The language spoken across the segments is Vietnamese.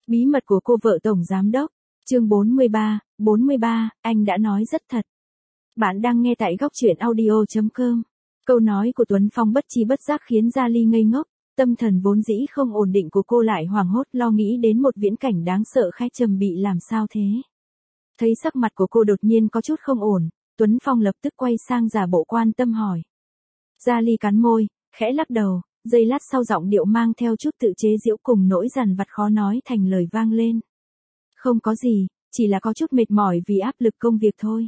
Bí mật của cô vợ tổng giám đốc. Chương 43, anh đã nói rất thật. Bạn đang nghe tại góc truyện audio.com. Câu nói của Tuấn Phong bất chi bất giác khiến Gia Ly ngây ngốc, tâm thần vốn dĩ không ổn định của cô lại hoảng hốt lo nghĩ đến một viễn cảnh đáng sợ khai trầm bị làm sao thế. Thấy sắc mặt của cô đột nhiên có chút không ổn, Tuấn Phong lập tức quay sang giả bộ quan tâm hỏi. Gia Ly cắn môi, khẽ lắc đầu, giây lát sau giọng điệu mang theo chút tự chế giễu cùng nỗi dằn vặt khó nói thành lời vang lên. Không có gì, chỉ là có chút mệt mỏi vì áp lực công việc thôi.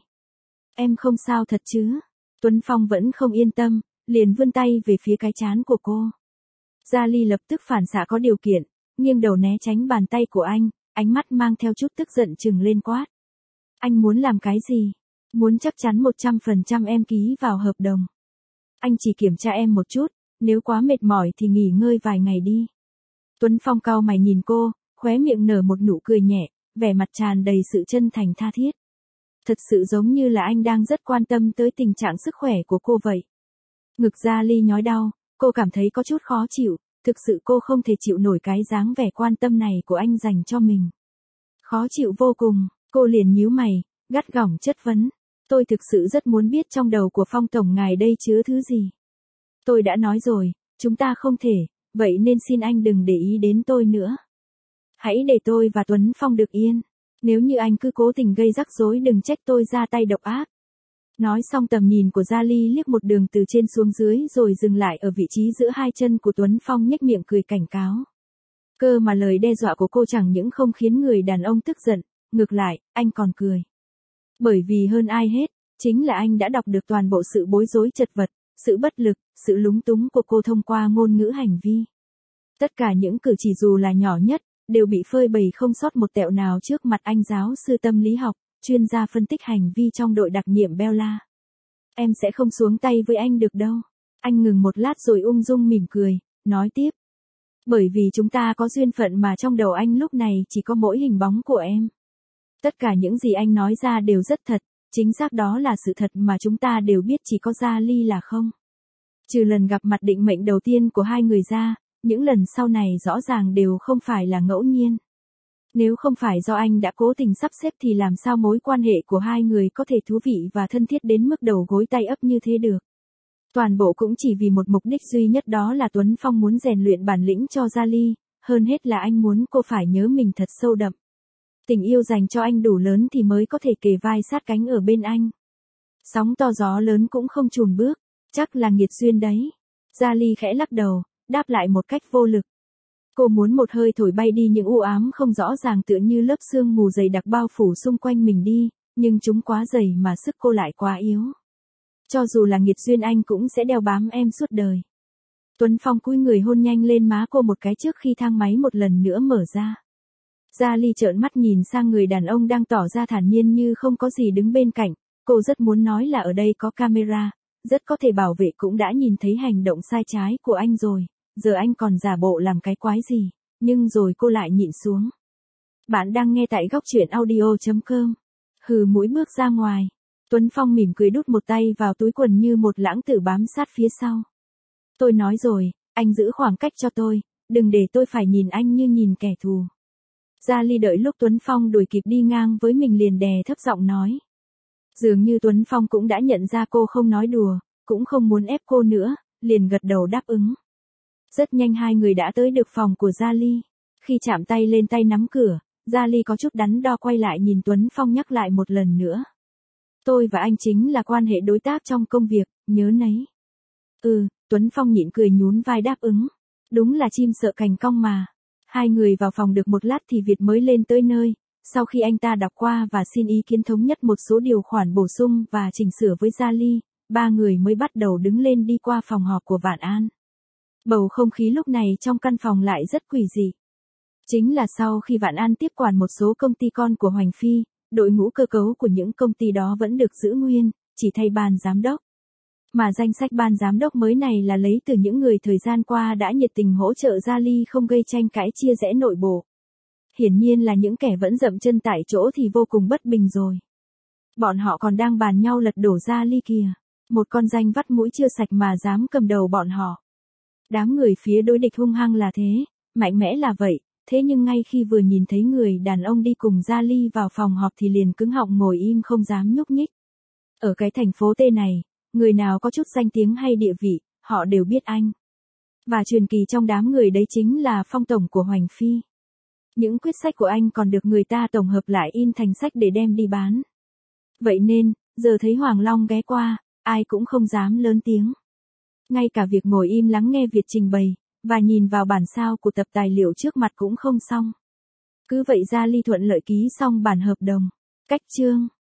Em không sao thật chứ? Tuấn Phong vẫn không yên tâm, liền vươn tay về phía cái trán của cô. Gia Ly lập tức phản xạ có điều kiện, nghiêng đầu né tránh bàn tay của anh, ánh mắt mang theo chút tức giận trừng lên quát. Anh muốn làm cái gì? Muốn chắc chắn 100% em ký vào hợp đồng. Anh chỉ kiểm tra em một chút, nếu quá mệt mỏi thì nghỉ ngơi vài ngày đi. Tuấn Phong cau mày nhìn cô, khóe miệng nở một nụ cười nhẹ, vẻ mặt tràn đầy sự chân thành tha thiết. Thật sự giống như là anh đang rất quan tâm tới tình trạng sức khỏe của cô vậy. Ngực Gia Ly nhói đau, cô cảm thấy có chút khó chịu, thực sự cô không thể chịu nổi cái dáng vẻ quan tâm này của anh dành cho mình. Khó chịu vô cùng, cô liền nhíu mày, gắt gỏng chất vấn. Tôi thực sự rất muốn biết trong đầu của Phong tổng ngài đây chứa thứ gì. Tôi đã nói rồi, chúng ta không thể, vậy nên xin anh đừng để ý đến tôi nữa. Hãy để tôi và Tuấn Phong được yên. Nếu như anh cứ cố tình gây rắc rối đừng trách tôi ra tay độc ác. Nói xong tầm nhìn của Gia Ly liếc một đường từ trên xuống dưới rồi dừng lại ở vị trí giữa hai chân của Tuấn Phong nhếch miệng cười cảnh cáo. Cơ mà lời đe dọa của cô chẳng những không khiến người đàn ông tức giận, ngược lại, anh còn cười. Bởi vì hơn ai hết, chính là anh đã đọc được toàn bộ sự bối rối chật vật, sự bất lực, sự lúng túng của cô thông qua ngôn ngữ hành vi. Tất cả những cử chỉ dù là nhỏ nhất, đều bị phơi bày không sót một tẹo nào trước mặt anh giáo sư tâm lý học, chuyên gia phân tích hành vi trong đội đặc nhiệm Bella. Em sẽ không xuống tay với anh được đâu. Anh ngừng một lát rồi ung dung mỉm cười, nói tiếp. Bởi vì chúng ta có duyên phận mà trong đầu anh lúc này chỉ có mỗi hình bóng của em. Tất cả những gì anh nói ra đều rất thật, chính xác đó là sự thật mà chúng ta đều biết chỉ có Gia Ly là không. Trừ lần gặp mặt định mệnh đầu tiên của hai người ra, những lần sau này rõ ràng đều không phải là ngẫu nhiên. Nếu không phải do anh đã cố tình sắp xếp thì làm sao mối quan hệ của hai người có thể thú vị và thân thiết đến mức đầu gối tay ấp như thế được. Toàn bộ cũng chỉ vì một mục đích duy nhất đó là Tuấn Phong muốn rèn luyện bản lĩnh cho Gia Ly, hơn hết là anh muốn cô phải nhớ mình thật sâu đậm. Tình yêu dành cho anh đủ lớn thì mới có thể kề vai sát cánh ở bên anh. Sóng to gió lớn cũng không chùn bước, chắc là nghiệt duyên đấy. Gia Ly khẽ lắc đầu, đáp lại một cách vô lực. Cô muốn một hơi thổi bay đi những u ám không rõ ràng tựa như lớp sương mù dày đặc bao phủ xung quanh mình đi, nhưng chúng quá dày mà sức cô lại quá yếu. Cho dù là nghiệt duyên anh cũng sẽ đeo bám em suốt đời. Tuấn Phong cúi người hôn nhanh lên má cô một cái trước khi thang máy một lần nữa mở ra. Gia Ly trợn mắt nhìn sang người đàn ông đang tỏ ra thản nhiên như không có gì đứng bên cạnh, cô rất muốn nói là ở đây có camera, rất có thể bảo vệ cũng đã nhìn thấy hành động sai trái của anh rồi, giờ anh còn giả bộ làm cái quái gì, nhưng rồi cô lại nhịn xuống. Bạn đang nghe tại góc truyện audio.com. Hừ mũi bước ra ngoài, Tuấn Phong mỉm cười đút một tay vào túi quần như một lãng tử bám sát phía sau. Tôi nói rồi, anh giữ khoảng cách cho tôi, đừng để tôi phải nhìn anh như nhìn kẻ thù. Gia Ly đợi lúc Tuấn Phong đuổi kịp đi ngang với mình liền đè thấp giọng nói. Dường như Tuấn Phong cũng đã nhận ra cô không nói đùa, cũng không muốn ép cô nữa, liền gật đầu đáp ứng. Rất nhanh hai người đã tới được phòng của Gia Ly. Khi chạm tay lên tay nắm cửa, Gia Ly có chút đắn đo quay lại nhìn Tuấn Phong nhắc lại một lần nữa. Tôi và anh chính là quan hệ đối tác trong công việc, nhớ nấy. Tuấn Phong nhịn cười nhún vai đáp ứng. Đúng là chim sợ cành cong mà. Hai người vào phòng được một lát thì Việt mới lên tới nơi, sau khi anh ta đọc qua và xin ý kiến thống nhất một số điều khoản bổ sung và chỉnh sửa với Gia Ly, ba người mới bắt đầu đứng lên đi qua phòng họp của Vạn An. Bầu không khí lúc này trong căn phòng lại rất quỷ dị. Chính là sau khi Vạn An tiếp quản một số công ty con của Hoành Phi, đội ngũ cơ cấu của những công ty đó vẫn được giữ nguyên, chỉ thay ban giám đốc. Mà danh sách ban giám đốc mới này là lấy từ những người thời gian qua đã nhiệt tình hỗ trợ Gia Ly không gây tranh cãi chia rẽ nội bộ. Hiển nhiên là những kẻ vẫn dậm chân tại chỗ thì vô cùng bất bình rồi. Bọn họ còn đang bàn nhau lật đổ Gia Ly kìa. Một con danh vắt mũi chưa sạch mà dám cầm đầu bọn họ. Đám người phía đối địch hung hăng là thế, mạnh mẽ là vậy, thế nhưng ngay khi vừa nhìn thấy người đàn ông đi cùng Gia Ly vào phòng họp thì liền cứng họng ngồi im không dám nhúc nhích. Ở cái thành phố T này, người nào có chút danh tiếng hay địa vị, họ đều biết anh. Và truyền kỳ trong đám người đấy chính là Phong tổng của Hoành Phi. Những quyết sách của anh còn được người ta tổng hợp lại in thành sách để đem đi bán. Vậy nên, giờ thấy Hoàng Long ghé qua, ai cũng không dám lớn tiếng. Ngay cả việc ngồi im lắng nghe Việt trình bày, và nhìn vào bản sao của tập tài liệu trước mặt cũng không xong. Cứ vậy Gia Ly thuận lợi ký xong bản hợp đồng. Cách chương